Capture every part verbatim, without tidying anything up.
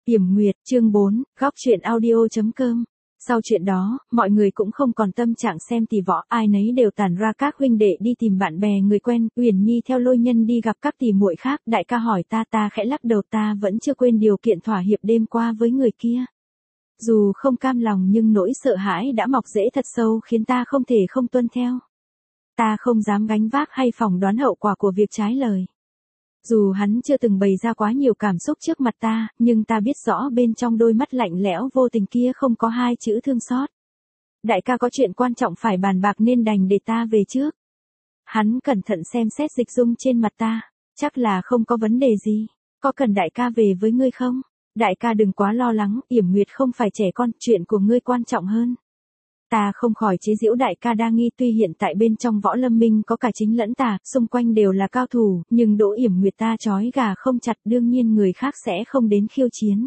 Yểm Nguyệt, chương bốn, góc truyện audio.com. Sau chuyện đó, mọi người cũng không còn tâm trạng xem tỷ võ, ai nấy đều tản ra các huynh đệ đi tìm bạn bè người quen. Uyển Nhi theo Lôi Nhân đi gặp các tỷ muội khác, đại ca hỏi ta ta khẽ lắc đầu, ta vẫn chưa quên điều kiện thỏa hiệp đêm qua với người kia. Dù không cam lòng nhưng nỗi sợ hãi đã mọc rễ thật sâu khiến ta không thể không tuân theo. Ta không dám gánh vác hay phỏng đoán hậu quả của việc trái lời. Dù hắn chưa từng bày ra quá nhiều cảm xúc trước mặt ta, nhưng ta biết rõ bên trong đôi mắt lạnh lẽo vô tình kia không có hai chữ thương xót. Đại ca có chuyện quan trọng phải bàn bạc nên đành để ta về trước. Hắn cẩn thận xem xét dịch dung trên mặt ta, chắc là không có vấn đề gì. Có cần đại ca về với ngươi không? Đại ca đừng quá lo lắng, Yểm Nguyệt không phải trẻ con, chuyện của ngươi quan trọng hơn. Ta không khỏi chế giễu đại ca đa nghi, tuy hiện tại bên trong võ lâm minh có cả chính lẫn tà, xung quanh đều là cao thủ, nhưng Đỗ Yểm Nguyệt ta trói gà không chặt, đương nhiên người khác sẽ không đến khiêu chiến.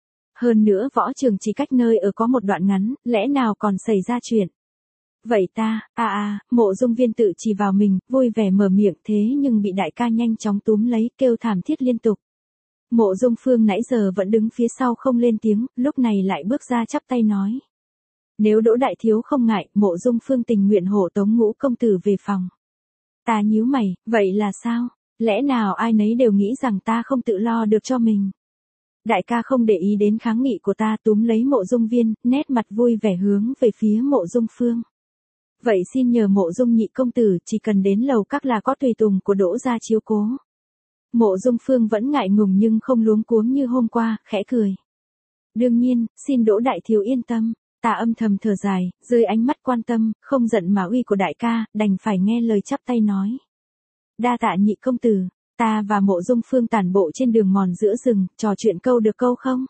Hơn nữa võ trường chỉ cách nơi ở có một đoạn ngắn, lẽ nào còn xảy ra chuyện. Vậy ta, à à, Mộ Dung Viên tự chỉ vào mình, vui vẻ mở miệng thế nhưng bị đại ca nhanh chóng túm lấy, kêu thảm thiết liên tục. Mộ Dung Phương nãy giờ vẫn đứng phía sau không lên tiếng, lúc này lại bước ra chắp tay nói. Nếu Đỗ đại thiếu không ngại, Mộ Dung Phương tình nguyện hộ tống Ngũ công tử về phòng. Ta nhíu mày, vậy là sao? Lẽ nào ai nấy đều nghĩ rằng ta không tự lo được cho mình? Đại ca không để ý đến kháng nghị của ta, túm lấy Mộ Dung Viên, nét mặt vui vẻ hướng về phía Mộ Dung Phương. Vậy xin nhờ Mộ Dung nhị công tử, chỉ cần đến lầu các là có tùy tùng của Đỗ gia chiếu cố. Mộ Dung Phương vẫn ngại ngùng nhưng không luống cuống như hôm qua, khẽ cười. Đương nhiên, xin Đỗ đại thiếu yên tâm. Ta âm thầm thở dài, dưới ánh mắt quan tâm, không giận mà uy của đại ca, đành phải nghe lời chắp tay nói. Đa tạ nhị công tử, ta và Mộ Dung Phương tản bộ trên đường mòn giữa rừng, trò chuyện câu được câu không?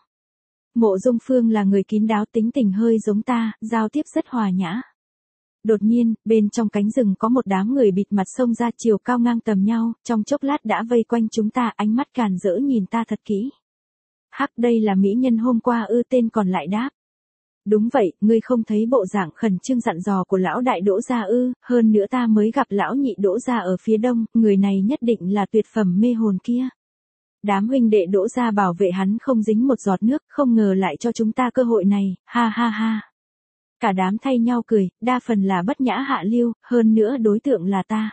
Mộ Dung Phương là người kín đáo, tính tình hơi giống ta, giao tiếp rất hòa nhã. Đột nhiên, bên trong cánh rừng có một đám người bịt mặt xông ra, chiều cao ngang tầm nhau, trong chốc lát đã vây quanh chúng ta, ánh mắt càn rỡ nhìn ta thật kỹ. Hắc, đây là mỹ nhân hôm qua ư? Tên còn lại đáp. Đúng vậy, ngươi không thấy bộ dạng khẩn trương dặn dò của lão đại Đỗ gia ư? Hơn nữa ta mới gặp lão nhị Đỗ gia ở phía đông, người này nhất định là tuyệt phẩm mê hồn kia. Đám huynh đệ Đỗ gia bảo vệ hắn không dính một giọt nước, không ngờ lại cho chúng ta cơ hội này, ha ha ha. Cả đám thay nhau cười, đa phần là bất nhã hạ lưu, hơn nữa đối tượng là ta.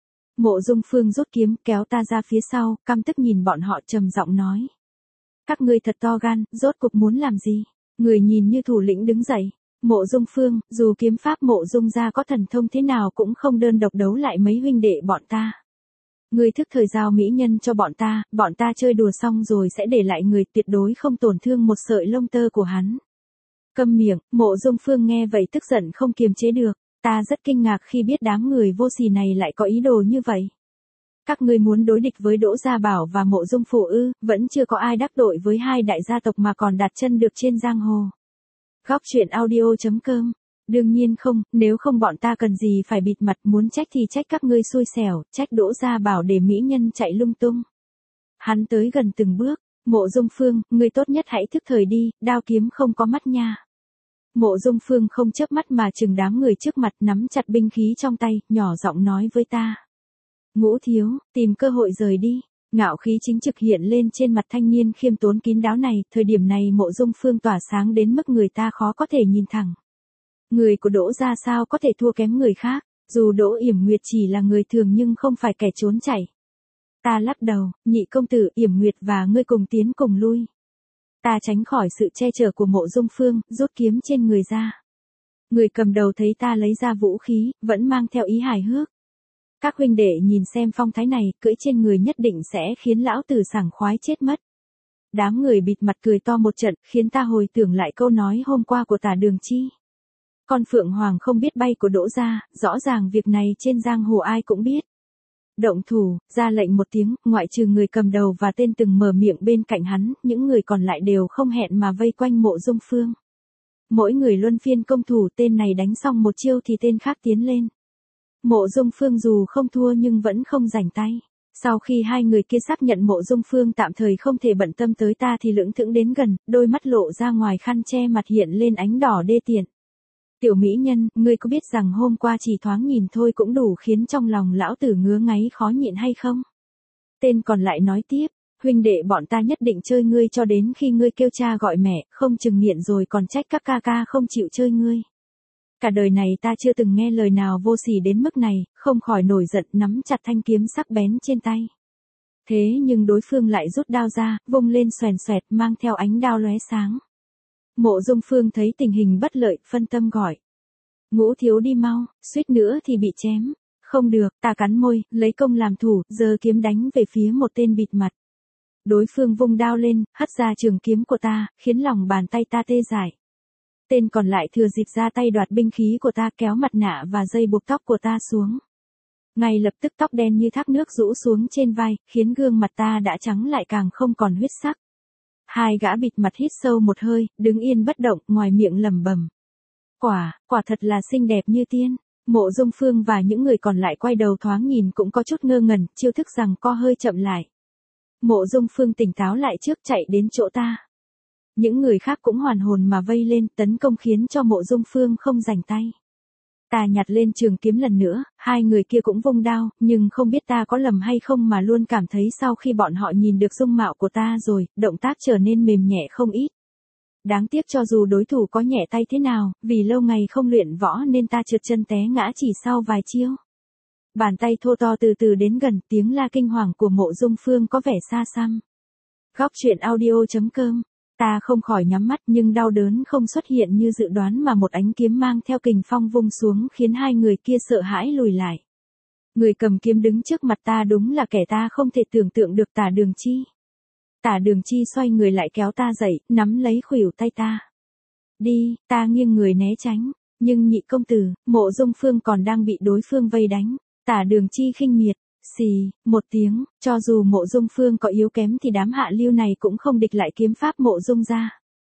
Mộ Dung Phương rút kiếm kéo ta ra phía sau, căm tức nhìn bọn họ trầm giọng nói. Các ngươi thật to gan, rốt cuộc muốn làm gì? Người nhìn như thủ lĩnh đứng dậy. Mộ Dung Phương, dù kiếm pháp Mộ Dung gia có thần thông thế nào cũng không đơn độc đấu lại mấy huynh đệ bọn ta. Người thức thời giao mỹ nhân cho bọn ta, bọn ta chơi đùa xong rồi sẽ để lại người, tuyệt đối không tổn thương một sợi lông tơ của hắn. Câm miệng, Mộ Dung Phương nghe vậy tức giận không kiềm chế được, ta rất kinh ngạc khi biết đám người vô sỉ này lại có ý đồ như vậy. Các ngươi muốn đối địch với Đỗ Gia Bảo và Mộ Dung Phủ ư? Vẫn chưa có ai đắc tội với hai đại gia tộc mà còn đặt chân được trên giang hồ. Góc truyện audio.com. Đương nhiên không, nếu không bọn ta cần gì phải bịt mặt, muốn trách thì trách các ngươi xui xẻo, trách Đỗ Gia Bảo để mỹ nhân chạy lung tung. Hắn tới gần từng bước, Mộ Dung Phương, ngươi tốt nhất hãy thức thời đi, đao kiếm không có mắt nha. Mộ Dung Phương không chớp mắt mà chừng đám người trước mặt, nắm chặt binh khí trong tay, nhỏ giọng nói với ta. Ngũ thiếu, tìm cơ hội rời đi. Ngạo khí chính trực hiện lên trên mặt thanh niên khiêm tốn kín đáo này, thời điểm này Mộ Dung Phương tỏa sáng đến mức người ta khó có thể nhìn thẳng. Người của Đỗ gia sao có thể thua kém người khác, dù Đỗ Yểm Nguyệt chỉ là người thường nhưng không phải kẻ trốn chạy. Ta lắc đầu, nhị công tử, Yểm Nguyệt và ngươi cùng tiến cùng lui. Ta tránh khỏi sự che chở của Mộ Dung Phương, rút kiếm trên người ra. Người cầm đầu thấy ta lấy ra vũ khí, vẫn mang theo ý hài hước. Các huynh đệ nhìn xem phong thái này, cưỡi trên người nhất định sẽ khiến lão tử sảng khoái chết mất. Đám người bịt mặt cười to một trận, khiến ta hồi tưởng lại câu nói hôm qua của Tả Đường Chi. Con Phượng Hoàng không biết bay của Đỗ gia, rõ ràng việc này trên giang hồ ai cũng biết. Động thủ, ra lệnh một tiếng, ngoại trừ người cầm đầu và tên từng mở miệng bên cạnh hắn, những người còn lại đều không hẹn mà vây quanh Mộ Dung Phương. Mỗi người luân phiên công thủ, tên này đánh xong một chiêu thì tên khác tiến lên. Mộ Dung Phương dù không thua nhưng vẫn không rảnh tay. Sau khi hai người kia xác nhận Mộ Dung Phương tạm thời không thể bận tâm tới ta thì lững thững đến gần, đôi mắt lộ ra ngoài khăn che mặt hiện lên ánh đỏ đê tiện. Tiểu mỹ nhân, ngươi có biết rằng hôm qua chỉ thoáng nhìn thôi cũng đủ khiến trong lòng lão tử ngứa ngáy khó nhịn hay không? Tên còn lại nói tiếp, huynh đệ bọn ta nhất định chơi ngươi cho đến khi ngươi kêu cha gọi mẹ, không chừng nghiện rồi còn trách các ca ca không chịu chơi ngươi. Cả đời này ta chưa từng nghe lời nào vô sỉ đến mức này, không khỏi nổi giận nắm chặt thanh kiếm sắc bén trên tay. Thế nhưng đối phương lại rút đao ra, vung lên xoèn xoẹt mang theo ánh đao lóe sáng. Mộ Dung Phương thấy tình hình bất lợi, phân tâm gọi. Ngũ thiếu đi mau, suýt nữa thì bị chém. Không được, ta cắn môi, lấy công làm thủ, giơ kiếm đánh về phía một tên bịt mặt. Đối phương vung đao lên, hất ra trường kiếm của ta, khiến lòng bàn tay ta tê dại. Tên còn lại thừa dịp ra tay đoạt binh khí của ta, kéo mặt nạ và dây buộc tóc của ta xuống. Ngay lập tức tóc đen như thác nước rũ xuống trên vai, khiến gương mặt ta đã trắng lại càng không còn huyết sắc. Hai gã bịt mặt hít sâu một hơi, đứng yên bất động, ngoài miệng lẩm bẩm. Quả, quả thật là xinh đẹp như tiên. Mộ Dung Phương và những người còn lại quay đầu thoáng nhìn cũng có chút ngơ ngẩn, chiêu thức rằng co hơi chậm lại. Mộ Dung Phương tỉnh táo lại trước, chạy đến chỗ ta. Những người khác cũng hoàn hồn mà vây lên, tấn công khiến cho Mộ Dung Phương không rảnh tay. Ta nhặt lên trường kiếm lần nữa, hai người kia cũng vung đao, nhưng không biết ta có lầm hay không mà luôn cảm thấy sau khi bọn họ nhìn được dung mạo của ta rồi, động tác trở nên mềm nhẹ không ít. Đáng tiếc cho dù đối thủ có nhẹ tay thế nào, vì lâu ngày không luyện võ nên ta trượt chân té ngã chỉ sau vài chiêu. Bàn tay thô to từ từ đến gần, tiếng la kinh hoàng của Mộ Dung Phương có vẻ xa xăm. Góc truyện audio chấm com. Ta không khỏi nhắm mắt nhưng đau đớn không xuất hiện như dự đoán mà một ánh kiếm mang theo kình phong vung xuống khiến hai người kia sợ hãi lùi lại. Người cầm kiếm đứng trước mặt ta đúng là kẻ ta không thể tưởng tượng được, Tả Đường Chi. Tả Đường Chi xoay người lại kéo ta dậy, nắm lấy khuỷu tay ta. Đi, ta nghiêng người né tránh, nhưng nhị công tử, Mộ Dung Phương còn đang bị đối phương vây đánh. Tả Đường Chi khinh miệt. Xì, một tiếng, cho dù Mộ Dung Phương có yếu kém thì đám hạ lưu này cũng không địch lại kiếm pháp Mộ Dung gia.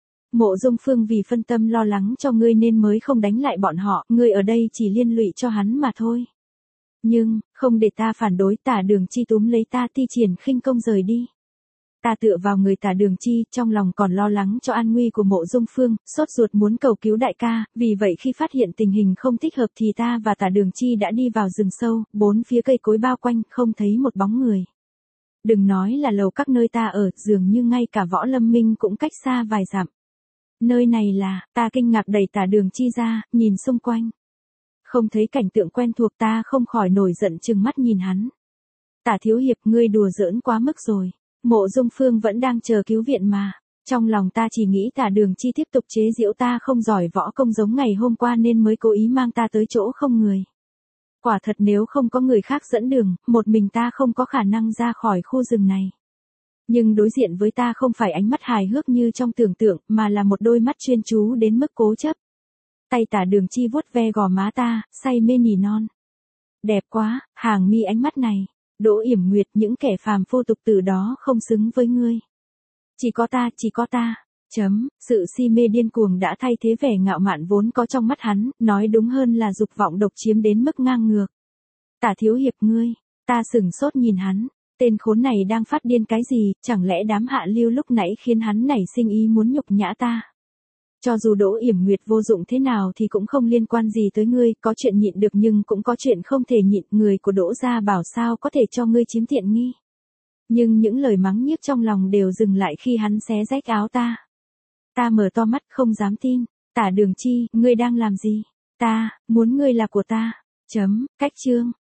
Mộ Dung Phương vì phân tâm lo lắng cho ngươi nên mới không đánh lại bọn họ, ngươi ở đây chỉ liên lụy cho hắn mà thôi. Nhưng, không để ta phản đối, Tả Đường Chi túm lấy ta thi triển khinh công rời đi. Ta tựa vào người Tả Đường Chi, trong lòng còn lo lắng cho an nguy của Mộ Dung Phương, sốt ruột muốn cầu cứu đại ca, vì vậy khi phát hiện tình hình không thích hợp thì ta và Tả Đường Chi đã đi vào rừng sâu, bốn phía cây cối bao quanh, không thấy một bóng người. Đừng nói là lầu các nơi ta ở, dường như ngay cả Võ Lâm Minh cũng cách xa vài dặm. Nơi này là, ta kinh ngạc đẩy Tả Đường Chi ra, nhìn xung quanh. Không thấy cảnh tượng quen thuộc, ta không khỏi nổi giận trừng mắt nhìn hắn. Tả thiếu hiệp, ngươi đùa giỡn quá mức rồi. Mộ Dung Phương vẫn đang chờ cứu viện mà. Trong lòng ta chỉ nghĩ Tả Đường Chi tiếp tục chế giễu ta không giỏi võ công giống ngày hôm qua nên mới cố ý mang ta tới chỗ không người. Quả thật nếu không có người khác dẫn đường, một mình ta không có khả năng ra khỏi khu rừng này. Nhưng đối diện với ta không phải ánh mắt hài hước như trong tưởng tượng, mà là một đôi mắt chuyên chú đến mức cố chấp. Tay Tả Đường Chi vuốt ve gò má ta, say mê nỉ non. Đẹp quá, hàng mi ánh mắt này. Đỗ Yểm Nguyệt, những kẻ phàm phu tục tử đó không xứng với ngươi. Chỉ có ta, chỉ có ta. Chấm, sự si mê điên cuồng đã thay thế vẻ ngạo mạn vốn có trong mắt hắn, nói đúng hơn là dục vọng độc chiếm đến mức ngang ngược. Tả thiếu hiệp ngươi, ta sửng sốt nhìn hắn, tên khốn này đang phát điên cái gì, chẳng lẽ đám hạ lưu lúc nãy khiến hắn nảy sinh ý muốn nhục nhã ta. Cho dù Đỗ Yểm Nguyệt vô dụng thế nào thì cũng không liên quan gì tới ngươi, có chuyện nhịn được nhưng cũng có chuyện không thể nhịn, người của Đỗ gia bảo sao có thể cho ngươi chiếm tiện nghi. Nhưng những lời mắng nhiếc trong lòng đều dừng lại khi hắn xé rách áo ta. Ta mở to mắt không dám tin, Tả Đường Chi, ngươi đang làm gì? Ta, muốn ngươi là của ta. Chấm, cách chương.